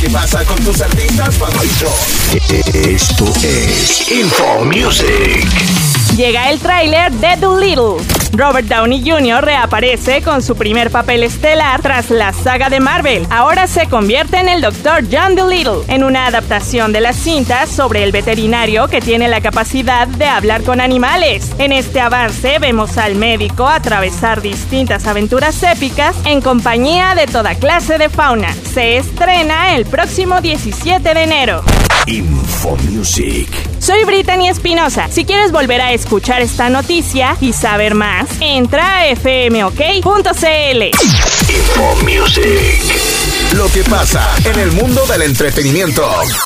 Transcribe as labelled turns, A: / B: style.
A: que pasa con tus artistas favoritos. Esto es Info Music.
B: Llega el tráiler de Dolittle. Robert Downey Jr. reaparece con su primer papel estelar tras la saga de Marvel. Ahora se convierte en el Dr. John Dolittle, en una adaptación de las cintas sobre el veterinario que tiene la capacidad de hablar con animales. En este avance vemos al médico atravesar distintas aventuras épicas en compañía de toda clase de fauna. Se estrena el próximo 17 de enero.
A: Info Music.
B: Soy Brittany Espinosa. Si quieres volver a escuchar esta noticia y saber más, entra a fmok.cl.
A: Info Music. Lo que pasa en el mundo del entretenimiento.